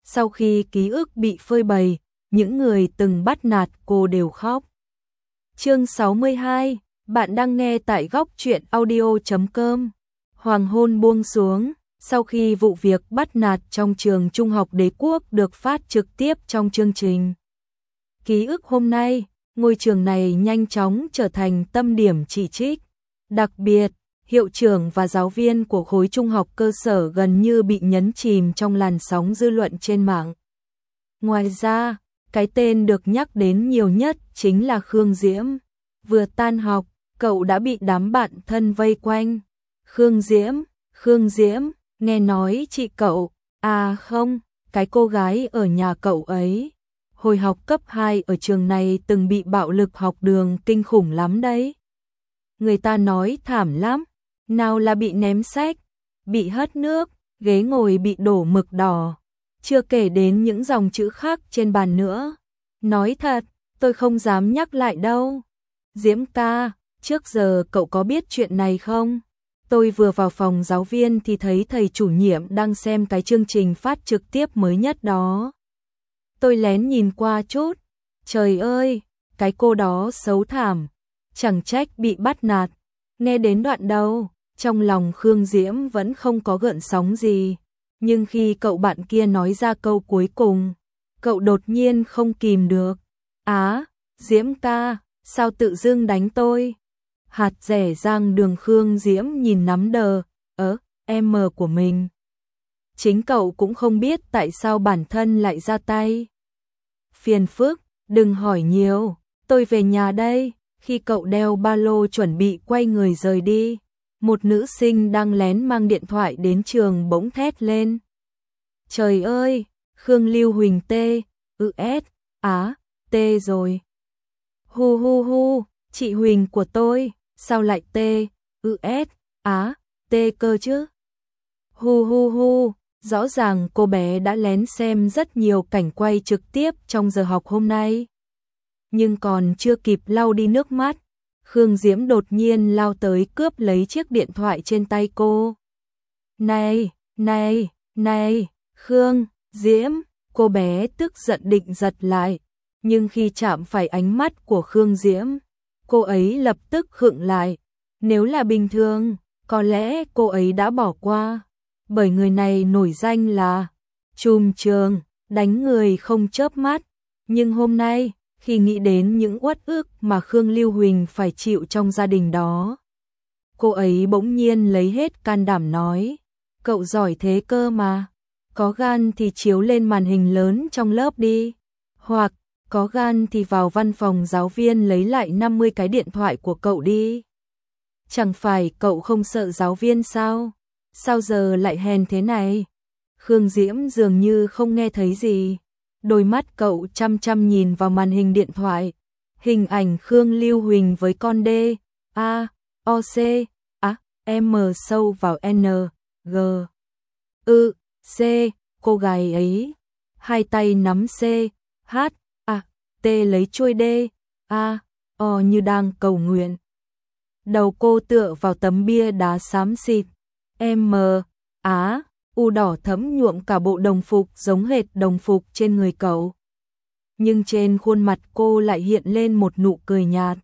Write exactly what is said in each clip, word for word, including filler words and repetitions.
Sau khi ký ức bị phơi bày, những người từng bắt nạt cô đều khóc. Chương sáu mươi hai, bạn đang nghe tại góc truyện audio chấm com. Hoàng hôn buông xuống, sau khi vụ việc bắt nạt trong trường Trung học Đế Quốc được phát trực tiếp trong chương trình Ký ức hôm nay, ngôi trường này nhanh chóng trở thành tâm điểm chỉ trích. Đặc biệt, hiệu trưởng và giáo viên của khối trung học cơ sở gần như bị nhấn chìm trong làn sóng dư luận trên mạng. Ngoài ra, cái tên được nhắc đến nhiều nhất chính là Khương Diễm. Vừa tan học, cậu đã bị đám bạn thân vây quanh. Khương Diễm, Khương Diễm, nghe nói chị cậu, à không, cái cô gái ở nhà cậu ấy. Hồi học cấp hai ở trường này từng bị bạo lực học đường kinh khủng lắm đấy. Người ta nói thảm lắm, nào là bị ném sách, bị hất nước, ghế ngồi bị đổ mực đỏ. Chưa kể đến những dòng chữ khác trên bàn nữa. Nói thật, tôi không dám nhắc lại đâu. Diễm ca, trước giờ cậu có biết chuyện này không? Tôi vừa vào phòng giáo viên thì thấy thầy chủ nhiệm đang xem cái chương trình phát trực tiếp mới nhất đó. Tôi lén nhìn qua chút. Trời ơi, cái cô đó xấu thảm. Chẳng trách bị bắt nạt. Nghe đến đoạn đầu, trong lòng Khương Diễm vẫn không có gợn sóng gì. Nhưng khi cậu bạn kia nói ra câu cuối cùng, cậu đột nhiên không kìm được. Á, Diễm ca, sao tự dưng đánh tôi? Hạt rẻ rang đường Khương Diễm nhìn nắm đờ, ớ, em của mình. Chính cậu cũng không biết tại sao bản thân lại ra tay. Phiền phức, đừng hỏi nhiều, tôi về nhà đây. Khi cậu đeo ba lô chuẩn bị quay người rời đi, một nữ sinh đang lén mang điện thoại đến trường bỗng thét lên. Trời ơi, Khương Lưu Huỳnh tê, ư ét, á, tê rồi. Hu hu hu, chị Huỳnh của tôi, sao lại tê, ư ét, á, tê cơ chứ? Hu hu hu, rõ ràng cô bé đã lén xem rất nhiều cảnh quay trực tiếp trong giờ học hôm nay. Nhưng còn chưa kịp lau đi nước mắt, Khương Diễm đột nhiên lao tới cướp lấy chiếc điện thoại trên tay cô. Này, này, này, Khương, Diễm, cô bé tức giận định giật lại, nhưng khi chạm phải ánh mắt của Khương Diễm, cô ấy lập tức khựng lại. Nếu là bình thường, có lẽ cô ấy đã bỏ qua, bởi người này nổi danh là trùm trường, đánh người không chớp mắt. Nhưng hôm nay, khi nghĩ đến những uất ức mà Khương Lưu Huỳnh phải chịu trong gia đình đó, cô ấy bỗng nhiên lấy hết can đảm nói, cậu giỏi thế cơ mà, có gan thì chiếu lên màn hình lớn trong lớp đi, hoặc có gan thì vào văn phòng giáo viên lấy lại năm mươi cái điện thoại của cậu đi. Chẳng phải cậu không sợ giáo viên sao? Sao giờ lại hèn thế này? Khương Diễm dường như không nghe thấy gì. Đôi mắt cậu chăm chăm nhìn vào màn hình điện thoại. Hình ảnh Khương Lưu Huỳnh với con D, A, O, C, A, M sâu vào N, G, ư, C, cô gái ấy. Hai tay nắm C, H, A, T lấy chuôi D, A, O như đang cầu nguyện. Đầu cô tựa vào tấm bia đá xám xịt. M, Á, U đỏ thẫm nhuộm cả bộ đồng phục giống hệt đồng phục trên người cậu. Nhưng trên khuôn mặt cô lại hiện lên một nụ cười nhạt.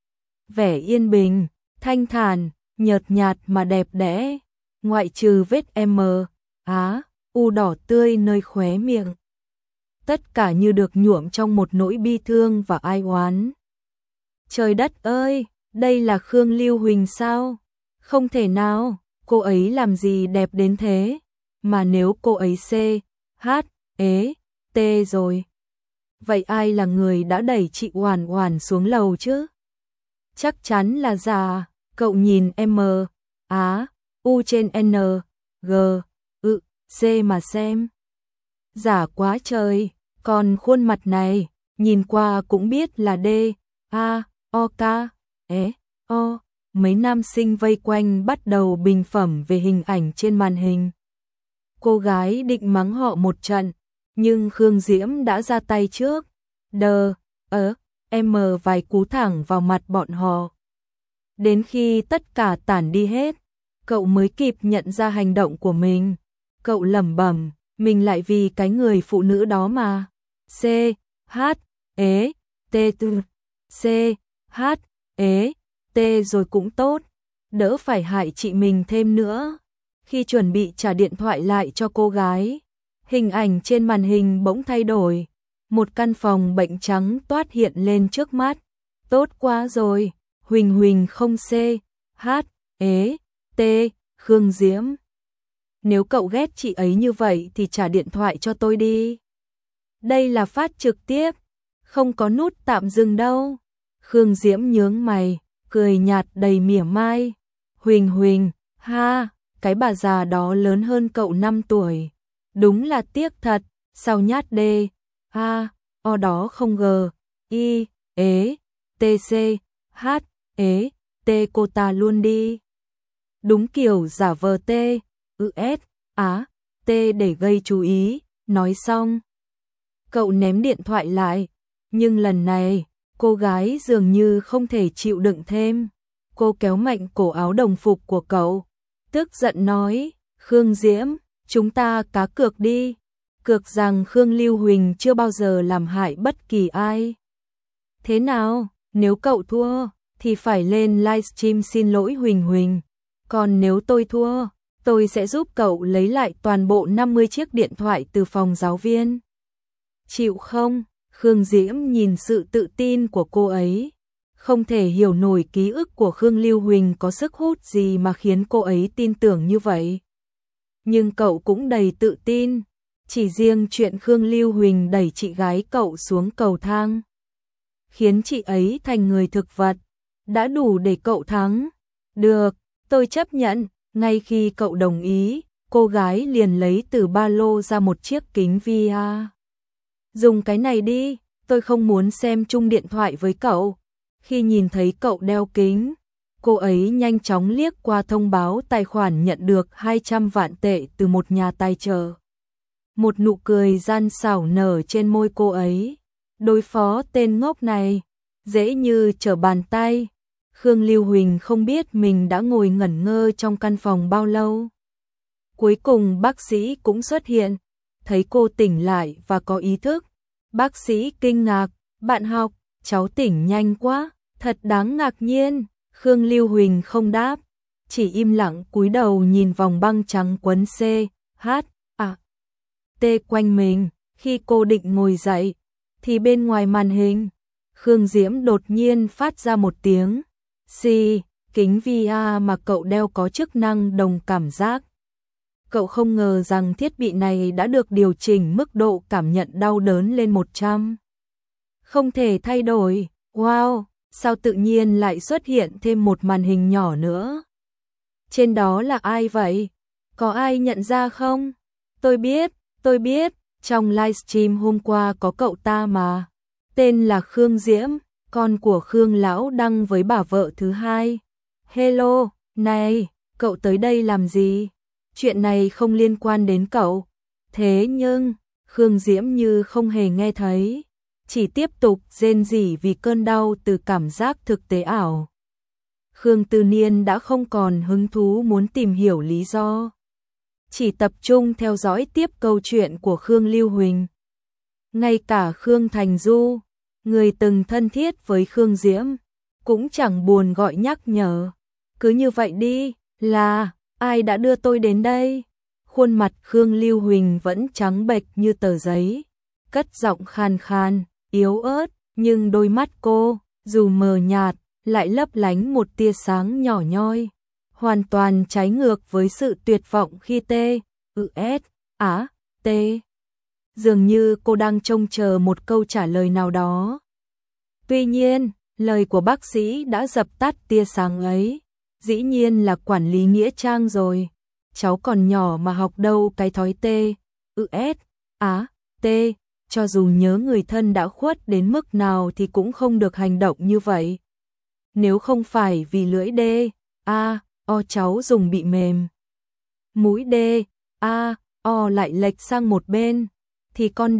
Vẻ yên bình, thanh thản, nhợt nhạt mà đẹp đẽ, ngoại trừ vết M, Á, U đỏ tươi nơi khóe miệng. Tất cả như được nhuộm trong một nỗi bi thương và ai oán. Trời đất ơi, đây là Khương Lưu Huỳnh sao? Không thể nào, cô ấy làm gì đẹp đến thế? Mà nếu cô ấy C, H, ế, T rồi, vậy ai là người đã đẩy chị Oản Oản xuống lầu chứ? Chắc chắn là già. Cậu nhìn M, Á, U trên N, G, ư, C mà xem. Giả quá trời, còn khuôn mặt này, nhìn qua cũng biết là D, A, O, K, E, O. Mấy nam sinh vây quanh bắt đầu bình phẩm về hình ảnh trên màn hình. Cô gái định mắng họ một trận, nhưng Khương Diễm đã ra tay trước. Đờ, ớ, em vài cú thẳng vào mặt bọn họ. Đến khi tất cả tản đi hết, cậu mới kịp nhận ra hành động của mình. Cậu lẩm bẩm, mình lại vì cái người phụ nữ đó mà. C, H, ế, T, T, C, H, ế, T rồi cũng tốt, đỡ phải hại chị mình thêm nữa. Khi chuẩn bị trả điện thoại lại cho cô gái, hình ảnh trên màn hình bỗng thay đổi. Một căn phòng bệnh trắng toát hiện lên trước mắt. Tốt quá rồi, Huỳnh Huỳnh không C, H, ế, T, Khương Diễm. Nếu cậu ghét chị ấy như vậy thì trả điện thoại cho tôi đi. Đây là phát trực tiếp, không có nút tạm dừng đâu. Khương Diễm nhướng mày, cười nhạt đầy mỉa mai. Huỳnh Huỳnh, ha, cái bà già đó lớn hơn cậu năm tuổi. Đúng là tiếc thật, sao nhát đê. A, o đó không G, I, ế, T, C, H, ế, T cô ta luôn đi. Đúng kiểu giả vờ T, ư S, Á, T để gây chú ý, nói xong. Cậu ném điện thoại lại, nhưng lần này, cô gái dường như không thể chịu đựng thêm. Cô kéo mạnh cổ áo đồng phục của cậu, tức giận nói, Khương Diễm, chúng ta cá cược đi. Cược rằng Khương Lưu Huỳnh chưa bao giờ làm hại bất kỳ ai. Thế nào, nếu cậu thua, thì phải lên livestream xin lỗi Huỳnh Huỳnh. Còn nếu tôi thua, tôi sẽ giúp cậu lấy lại toàn bộ năm mươi chiếc điện thoại từ phòng giáo viên. Chịu không? Khương Diễm nhìn sự tự tin của cô ấy. Không thể hiểu nổi ký ức của Khương Lưu Huỳnh có sức hút gì mà khiến cô ấy tin tưởng như vậy. Nhưng cậu cũng đầy tự tin. Chỉ riêng chuyện Khương Lưu Huỳnh đẩy chị gái cậu xuống cầu thang, khiến chị ấy thành người thực vật, đã đủ để cậu thắng. Được, tôi chấp nhận. Ngay khi cậu đồng ý, cô gái liền lấy từ ba lô ra một chiếc kính vi a. Dùng cái này đi, tôi không muốn xem chung điện thoại với cậu. Khi nhìn thấy cậu đeo kính, cô ấy nhanh chóng liếc qua thông báo tài khoản nhận được hai trăm vạn tệ từ một nhà tài trợ. Một nụ cười gian xảo nở trên môi cô ấy. Đối phó tên ngốc này, dễ như trở bàn tay. Khương Lưu Huỳnh không biết mình đã ngồi ngẩn ngơ trong căn phòng bao lâu. Cuối cùng bác sĩ cũng xuất hiện, thấy cô tỉnh lại và có ý thức. Bác sĩ kinh ngạc, bạn học, cháu tỉnh nhanh quá, thật đáng ngạc nhiên. Khương Lưu Huỳnh không đáp, chỉ im lặng cúi đầu nhìn vòng băng trắng quấn C, H, A, T quanh mình. Khi cô định ngồi dậy, thì bên ngoài màn hình, Khương Diễm đột nhiên phát ra một tiếng. Xì, kính vi a mà cậu đeo có chức năng đồng cảm giác. Cậu không ngờ rằng thiết bị này đã được điều chỉnh mức độ cảm nhận đau đớn lên một trăm. Không thể thay đổi. Wow, sao tự nhiên lại xuất hiện thêm một màn hình nhỏ nữa? Trên đó là ai vậy? Có ai nhận ra không? Tôi biết, tôi biết, trong livestream hôm qua có cậu ta mà. Tên là Khương Diễm, con của Khương Lão Đăng với bà vợ thứ hai. Hello, này, cậu tới đây làm gì? Chuyện này không liên quan đến cậu. Thế nhưng, Khương Diễm như không hề nghe thấy, chỉ tiếp tục rên rỉ vì cơn đau từ cảm giác thực tế ảo. Khương Tư Niên đã không còn hứng thú muốn tìm hiểu lý do, chỉ tập trung theo dõi tiếp câu chuyện của Khương Lưu Huỳnh. Ngay cả Khương Thành Du, người từng thân thiết với Khương Diễm, cũng chẳng buồn gọi nhắc nhở. Cứ như vậy đi, là, ai đã đưa tôi đến đây? Khuôn mặt Khương Lưu Huỳnh vẫn trắng bệch như tờ giấy, cất giọng khàn khàn, yếu ớt, nhưng đôi mắt cô, dù mờ nhạt, lại lấp lánh một tia sáng nhỏ nhoi, hoàn toàn trái ngược với sự tuyệt vọng khi T, ư S, Á, T. Dường như cô đang trông chờ một câu trả lời nào đó. Tuy nhiên, lời của bác sĩ đã dập tắt tia sáng ấy. Dĩ nhiên là quản lý nghĩa trang rồi. Cháu còn nhỏ mà học đâu cái thói T, ư S, Á, T. Cho dù nhớ người thân đã khuất đến mức nào thì cũng không được hành động như vậy. Nếu không phải vì lưỡi D, A, O cháu dùng bị mềm, mũi D, A, O lại lệch sang một bên, thì con D,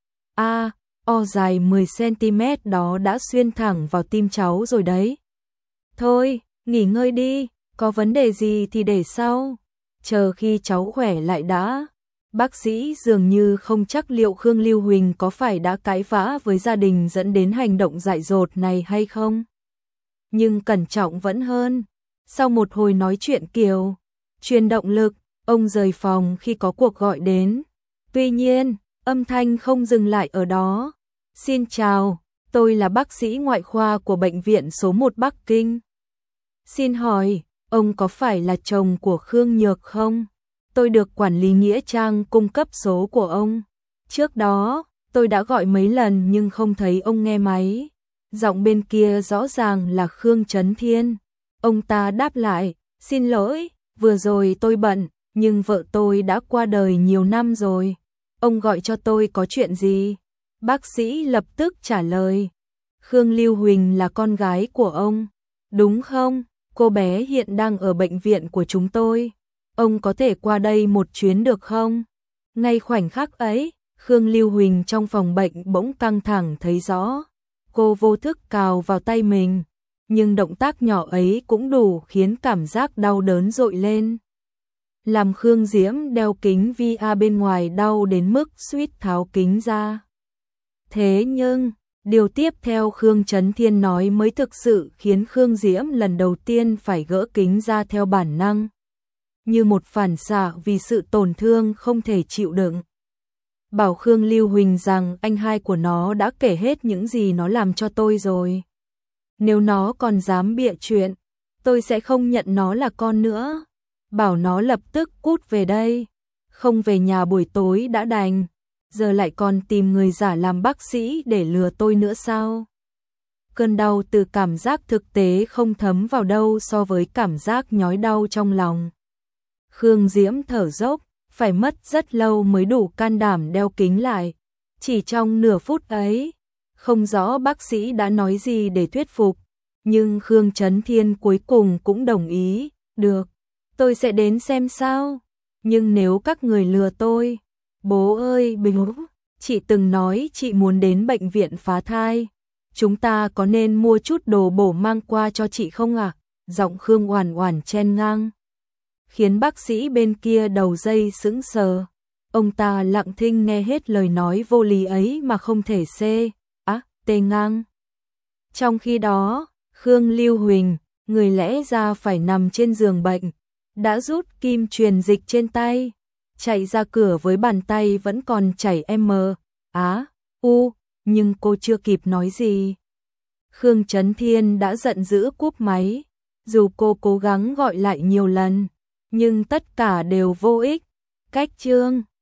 A, O dài mười xăng ti mét đó đã xuyên thẳng vào tim cháu rồi đấy. Thôi, nghỉ ngơi đi, có vấn đề gì thì để sau, chờ khi cháu khỏe lại đã. Bác sĩ dường như không chắc liệu Khương Lưu Huỳnh có phải đã cãi vã với gia đình dẫn đến hành động dại dột này hay không. Nhưng cẩn trọng vẫn hơn. Sau một hồi nói chuyện Kiều, truyền động lực, ông rời phòng khi có cuộc gọi đến. Tuy nhiên, âm thanh không dừng lại ở đó. Xin chào, tôi là bác sĩ ngoại khoa của bệnh viện số một Bắc Kinh. Xin hỏi, ông có phải là chồng của Khương Nhược không? Tôi được quản lý Nghĩa Trang cung cấp số của ông. Trước đó, tôi đã gọi mấy lần nhưng không thấy ông nghe máy. Giọng bên kia rõ ràng là Khương Chấn Thiên. Ông ta đáp lại, xin lỗi, vừa rồi tôi bận, nhưng vợ tôi đã qua đời nhiều năm rồi. Ông gọi cho tôi có chuyện gì? Bác sĩ lập tức trả lời. Khương Lưu Huỳnh là con gái của ông, đúng không? Cô bé hiện đang ở bệnh viện của chúng tôi. Ông có thể qua đây một chuyến được không? Ngay khoảnh khắc ấy, Khương Lưu Huỳnh trong phòng bệnh bỗng căng thẳng thấy rõ. Cô vô thức cào vào tay mình, nhưng động tác nhỏ ấy cũng đủ khiến cảm giác đau đớn dội lên. Làm Khương Diễm đeo kính vi a bên ngoài đau đến mức suýt tháo kính ra. Thế nhưng, điều tiếp theo Khương Chấn Thiên nói mới thực sự khiến Khương Diễm lần đầu tiên phải gỡ kính ra theo bản năng. Như một phản xạ vì sự tổn thương không thể chịu đựng. Bảo Khương Lưu Huỳnh rằng anh hai của nó đã kể hết những gì nó làm cho tôi rồi. Nếu nó còn dám bịa chuyện, tôi sẽ không nhận nó là con nữa. Bảo nó lập tức cút về đây. Không về nhà buổi tối đã đành, giờ lại còn tìm người giả làm bác sĩ để lừa tôi nữa sao? Cơn đau từ cảm giác thực tế không thấm vào đâu so với cảm giác nhói đau trong lòng. Khương Diễm thở dốc, phải mất rất lâu mới đủ can đảm đeo kính lại. Chỉ trong nửa phút ấy, không rõ bác sĩ đã nói gì để thuyết phục, nhưng Khương Chấn Thiên cuối cùng cũng đồng ý, được, tôi sẽ đến xem sao. Nhưng nếu các người lừa tôi, bố ơi Bình, chị từng nói chị muốn đến bệnh viện phá thai. Chúng ta có nên mua chút đồ bổ mang qua cho chị không ạ? À? Giọng Khương Oản Oản chen ngang, khiến bác sĩ bên kia đầu dây sững sờ. Ông ta lặng thinh nghe hết lời nói vô lý ấy mà không thể xê, á, tê ngang. Trong khi đó, Khương Lưu Huỳnh, người lẽ ra phải nằm trên giường bệnh, đã rút kim truyền dịch trên tay, chạy ra cửa với bàn tay vẫn còn chảy M, Á, U, nhưng cô chưa kịp nói gì. Khương Chấn Thiên đã giận dữ cúp máy, dù cô cố gắng gọi lại nhiều lần, nhưng tất cả đều vô ích. Cách chương